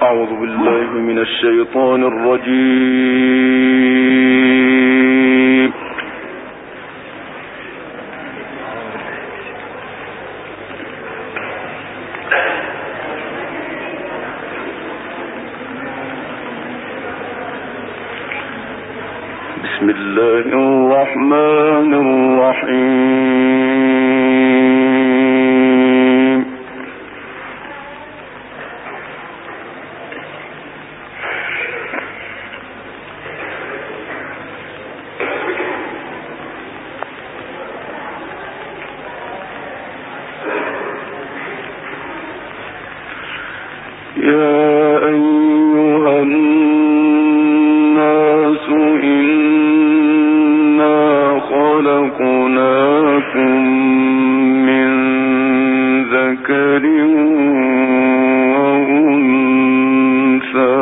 أعوذ بالله من الشيطان الرجيم. بسم الله الرحمن الرحيم. يا أيها الناس إنا خلقناكم من ذكر وأنثى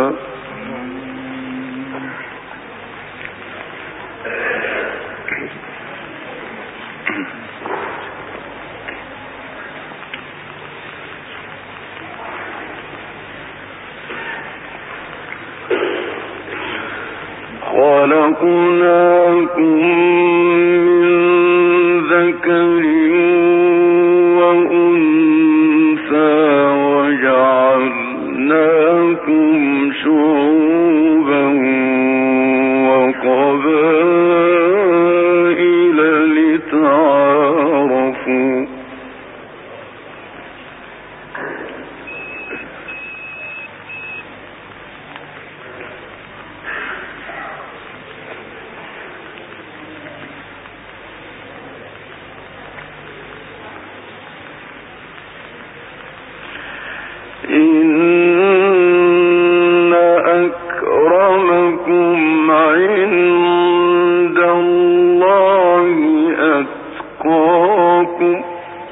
وجعلناكم شعوبا وقبائل لتعارفوا إن أكرمكم عند الله أتقاكم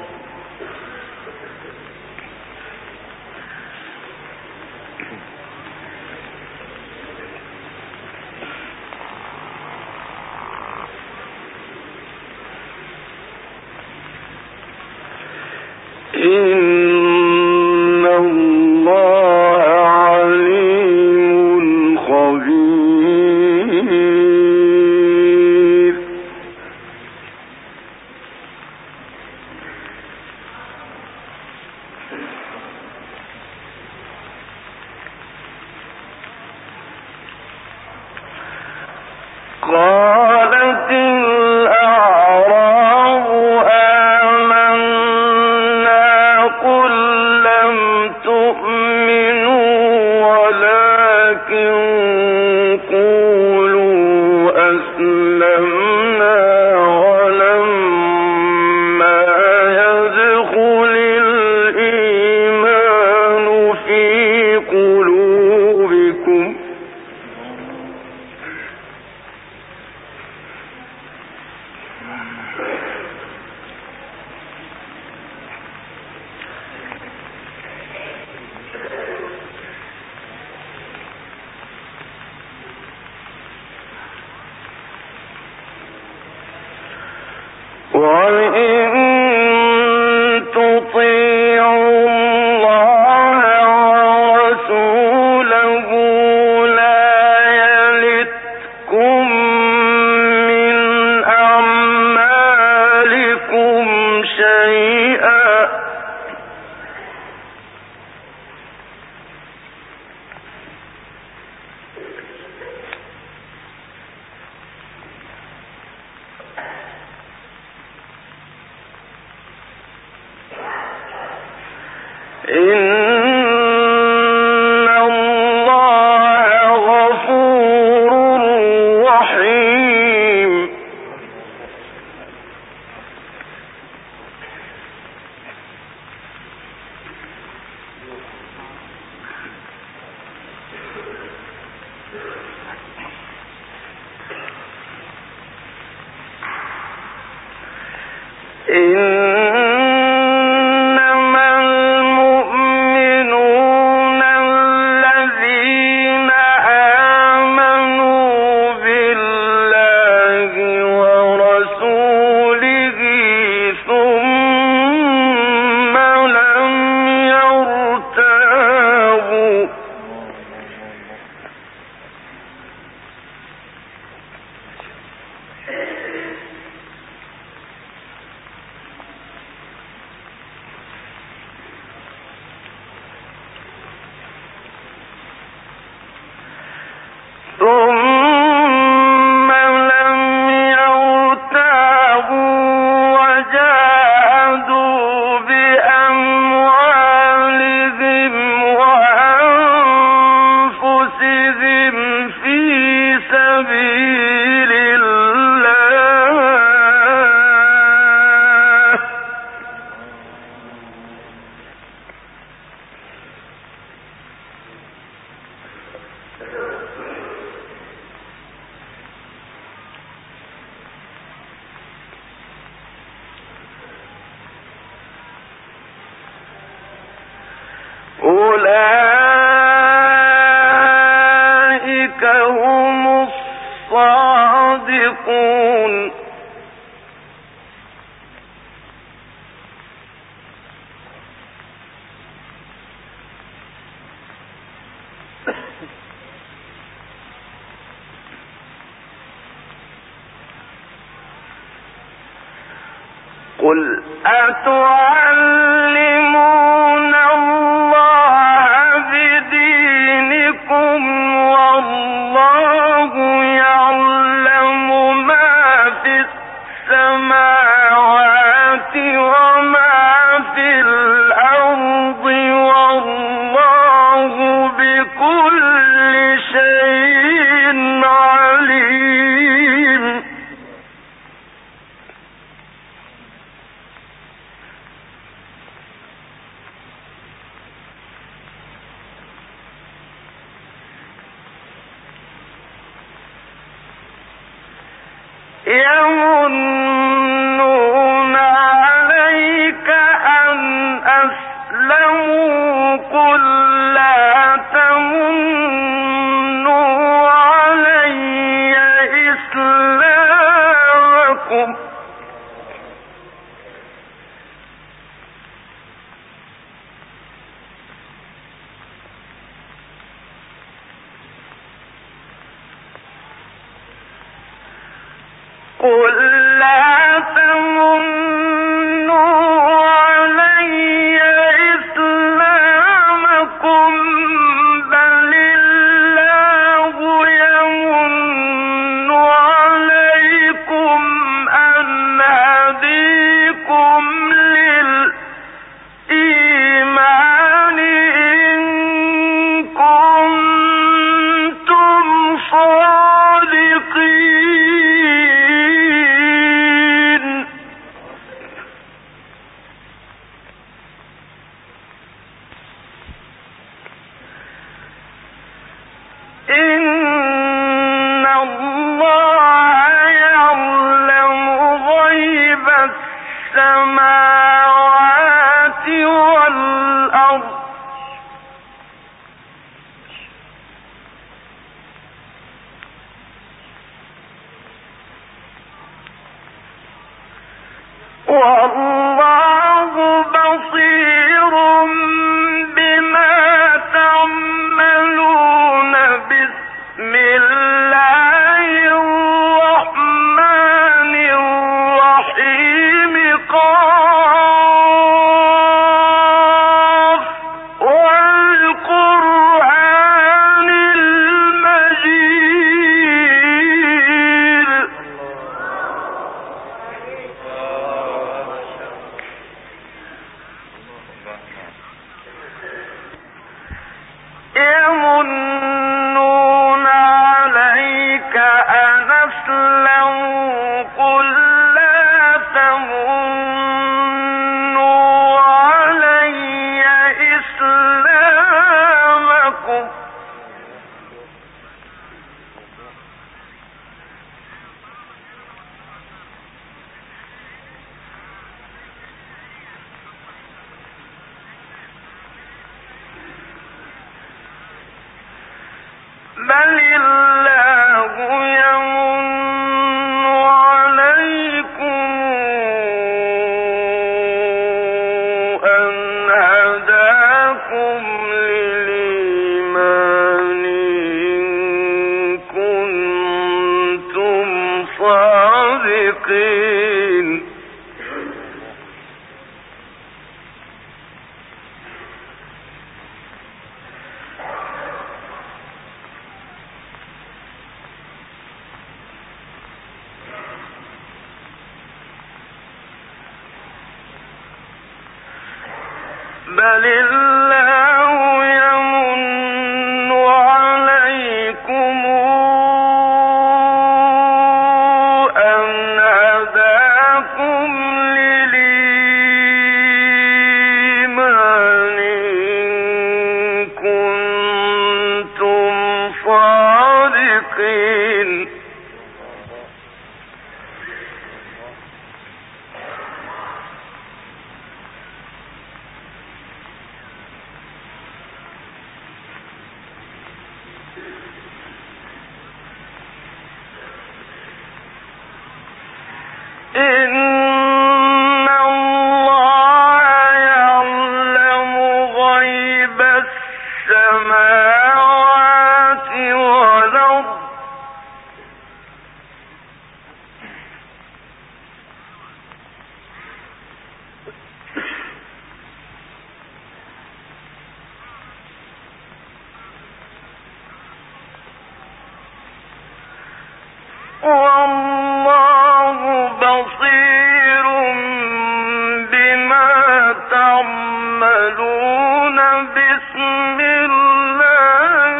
إن الله عليم خبير. قالت الأعراب آمنا قل لم تؤمنوا ولكن قولوا أسلمنا ولما يدخل الإيمان في قلوبكم وإن تطيعوا الله ورسوله لا يلتكم من أعمالكم شيئا إن الله غفور رحيم. إنما المؤمنون أولئك هم الصادقون. قل أتعلمون الله بدينكم والله يعلم ما في السماوات وما في الأرض والله بكل شيء عليم. يمنون عليك أن أسلموا قل لا تمنوا علي إسلامكم قل لا تمنوا علي إسلامكم بل الله يمن عليكم أن هديكم للإيمان إن كنتم صادقين. إن الله يعلم غيب السماوات والأرض والله بصير بما تعملون. بسم الله الرحمن الرحيم قاف والقرآن المجيد. يمنون عليك أن أسلموا قل لا تمنوا علي إسلامكم بل الله يمن عليكم أن هداكم للإيمان إن كنتم صادقين. بل الله يمن عليكم أن هداكم للإيمان إن كنتم صادقين. السماوات والأرض والله بصير بما تعملون بسم الله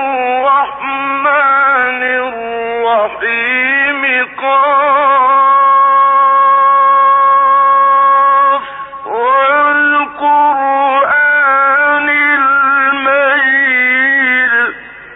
الرحمن الرحيم قاف والقرآن المجيد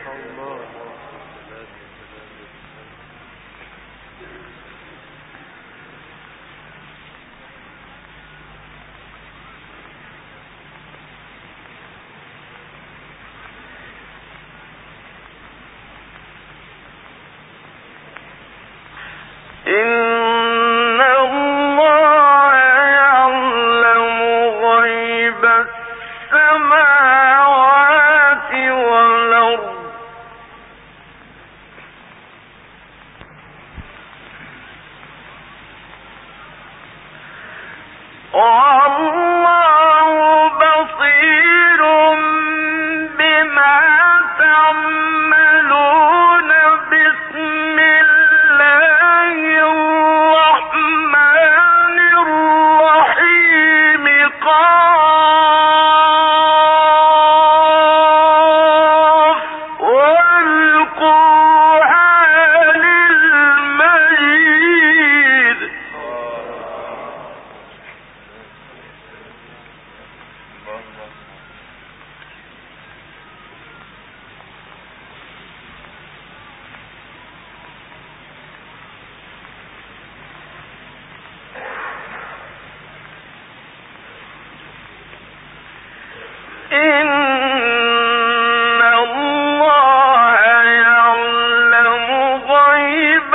إن الله يعلم غيب السماوات والأرض والله بصير بما تعملون بسم الله الرحمن الرحيم قاف والقرآن المجيد إن الله يعلم غيب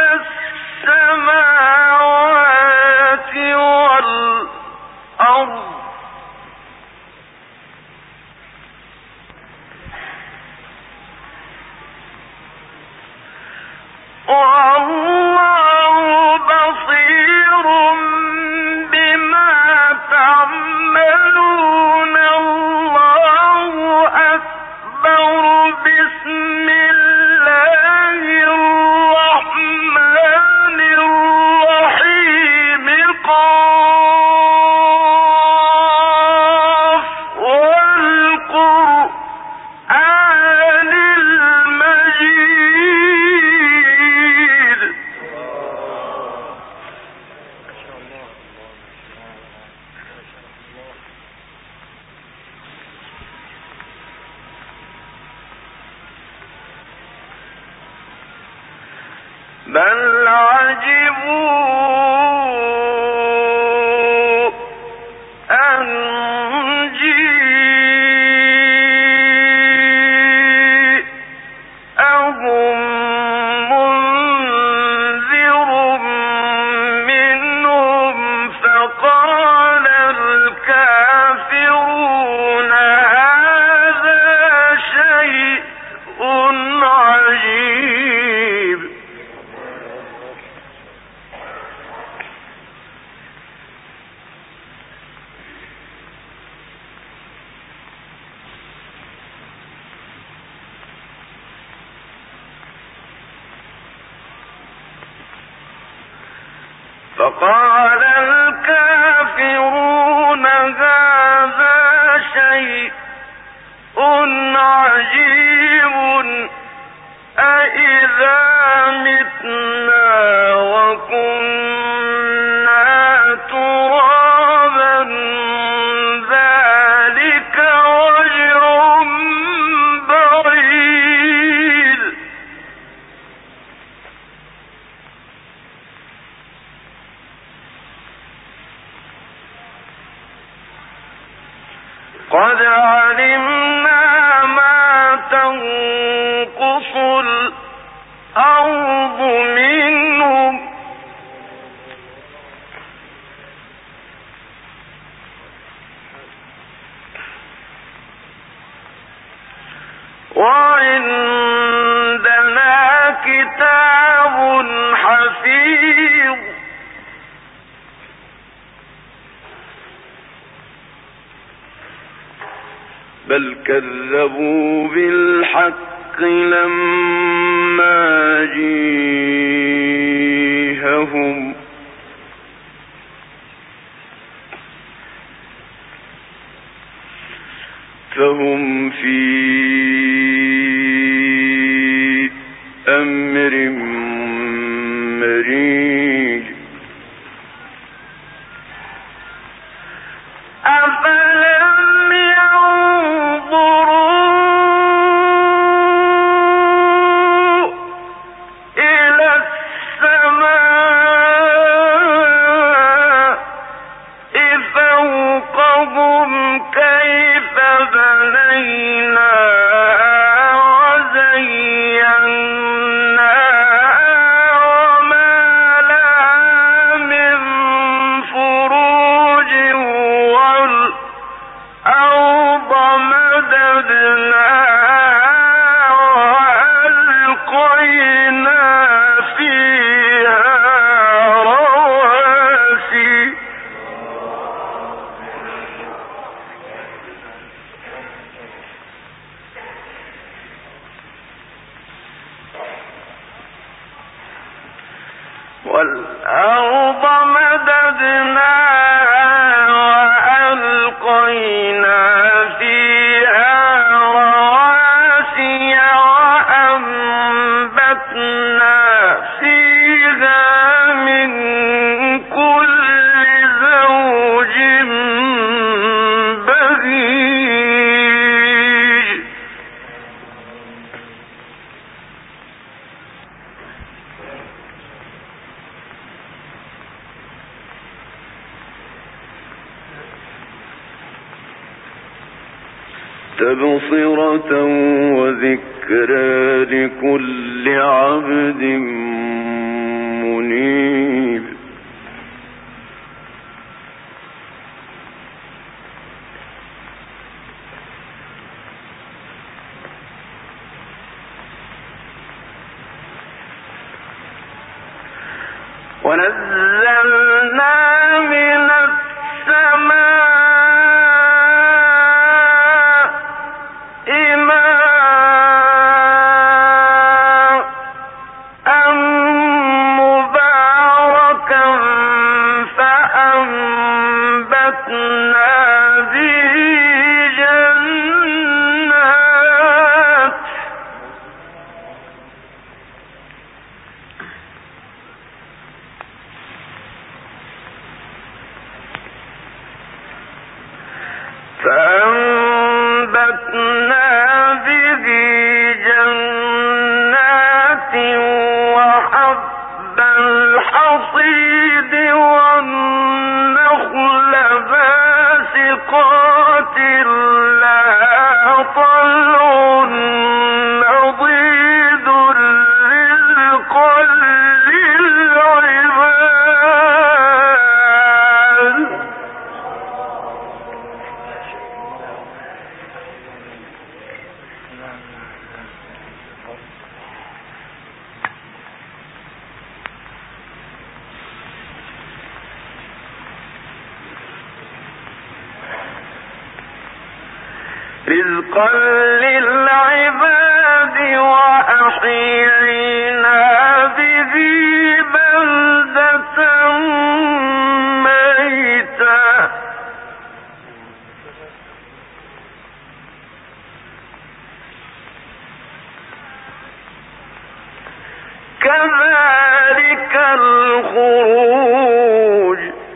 السماوات والأرض والله بصير بما تعملون الله أكبر بسم الله الرحمن الرحيم قاف والقرآن المجيد بل عجبوا أن جيءهم منذر منهم فقال الكافرون هذا شيء عجيب فقال الكافرون هذا شيء عجيب أإذا متنا وكنا ترابا ذلك رجع بعيد قد علمنا ما تنقص الأرض منهم وعندنا كتاب حفيظ بل كذبوا بالحق لما جيءهم فهم في أمر مريج أفلم ينظروا إلى السماء فوقهم كيف بنيناها وزيناها وما لها من فروج والأرض مددناها وألقينا فيها رواسي والأرض مددناها وألقينا فيها رواسي وأنبتنا فيها من كل زوج بهيج تبصرة وذكرى لكل عبد منيب ونزلنا من السماء فأنبتنا به جنات وحب الحصيد والنخل باسقات لها طلع نضيد رزقا للعباد رزقا للعباد وأحيينا به بلدة ميتا كذلك الخروج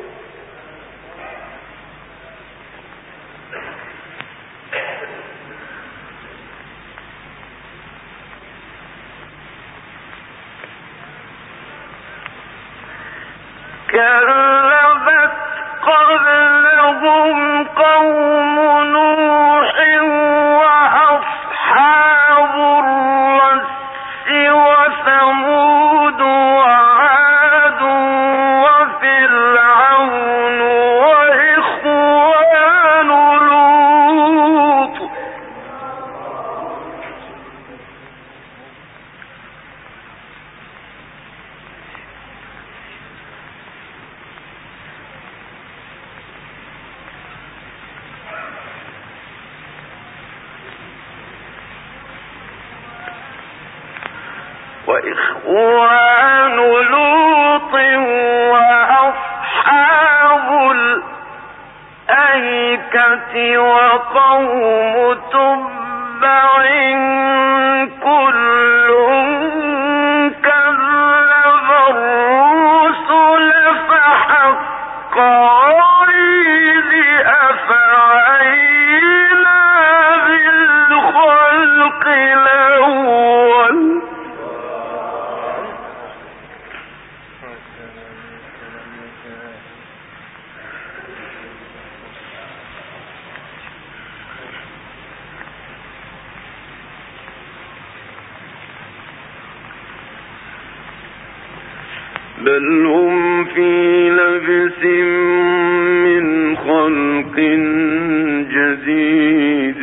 كذبت قبلهم قوم نوح وأصحاب الرس وثمود وعاد وفرعون وإخوان لوط وإخوان لوط وأصحاب الأيكة وقوم تبع كل كذب الرسل فحق وعيد أفعينا بالخلق الأول بل هم في لبس من خلق جديد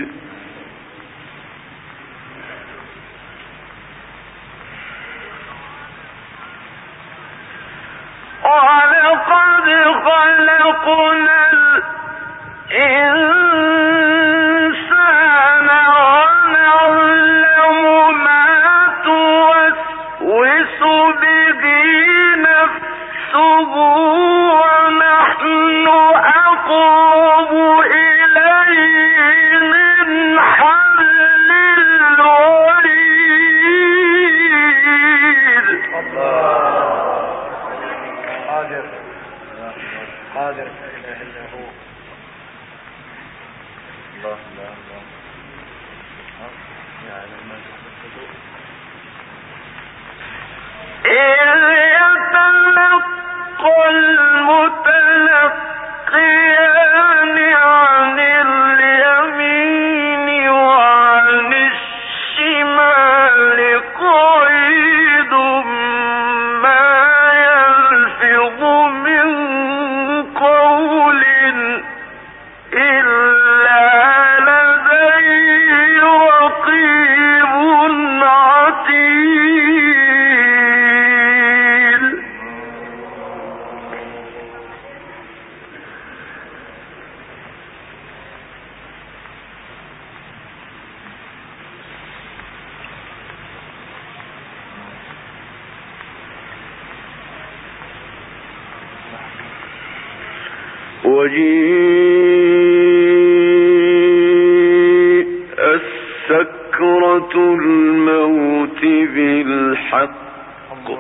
ولقد خلقنا الإنسان ونعلم ما توسوس به نفسه ونحن أقرب إليه من حبل الوريد. قادر لا إله إلا هو. الله لا الله يعلم ما تفعلون. إذ يتلقى المتلقيان عن اليمين وعن الشمال قعيد ما يلفظ من قول إلا لديه رقيب عتيد. وجيء السكرة الموت بالحق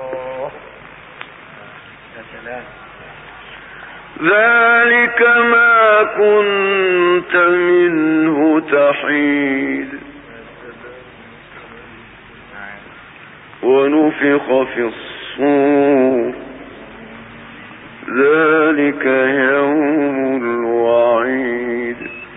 ذلك ما كنت منه تحيد ونفخ في الصور ذلك يوم الوعيد.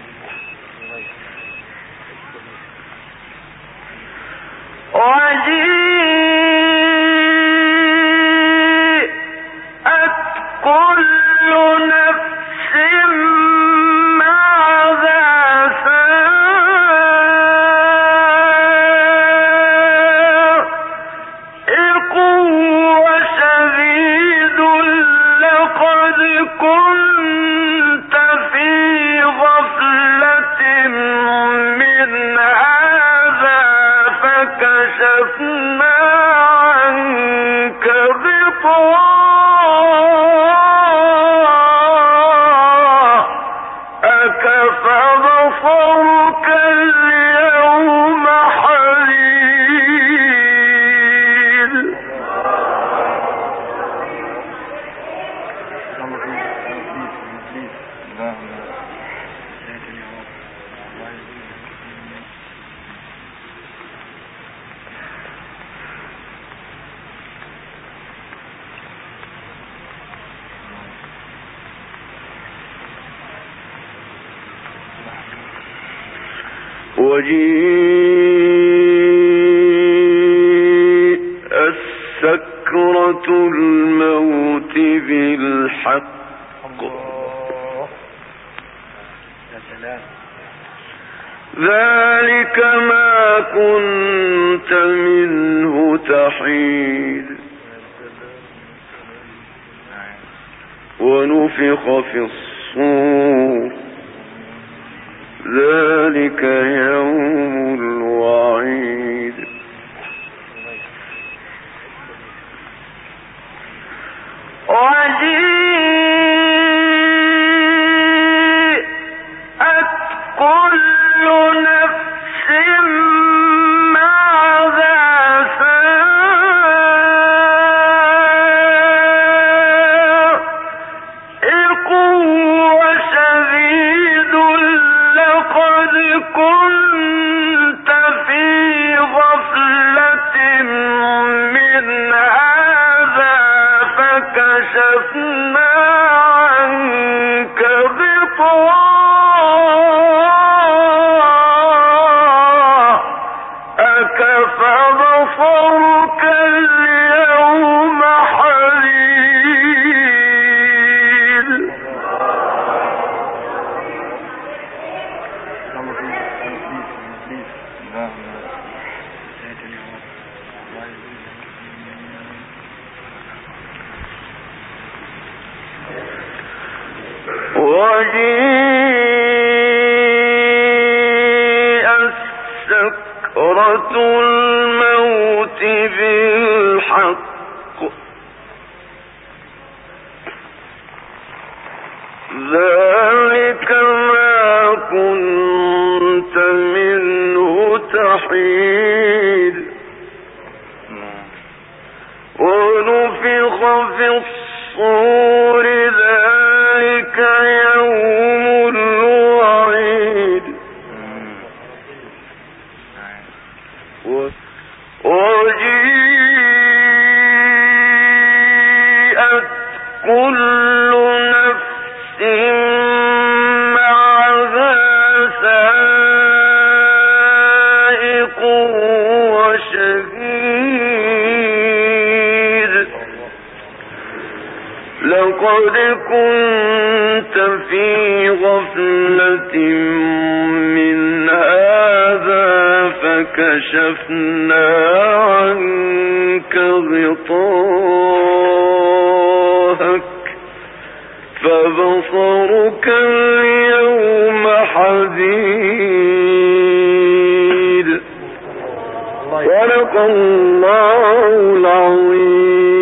وجيءت كل نفس ماذا سائق وشهيد لقد كنت في غفلة من هذا فكشفنا عنك غطاءك فبصرك اليوم حديد. وجيء السكرة الموت بالحق ذلك ما كنت منه تحيد ونفخ في الصور ذلك يوم الوعيد. الموت بالحق ذلك ما كنت منه تحيد ونفخ في الصور ذلك يوم الوعيد وجيءت كل نفس معها سائق وشهيد لقد كنت في غفلة من هذا فكشفنا عنك غطاءك فبصرك اليوم حديد صدق الله العظيم.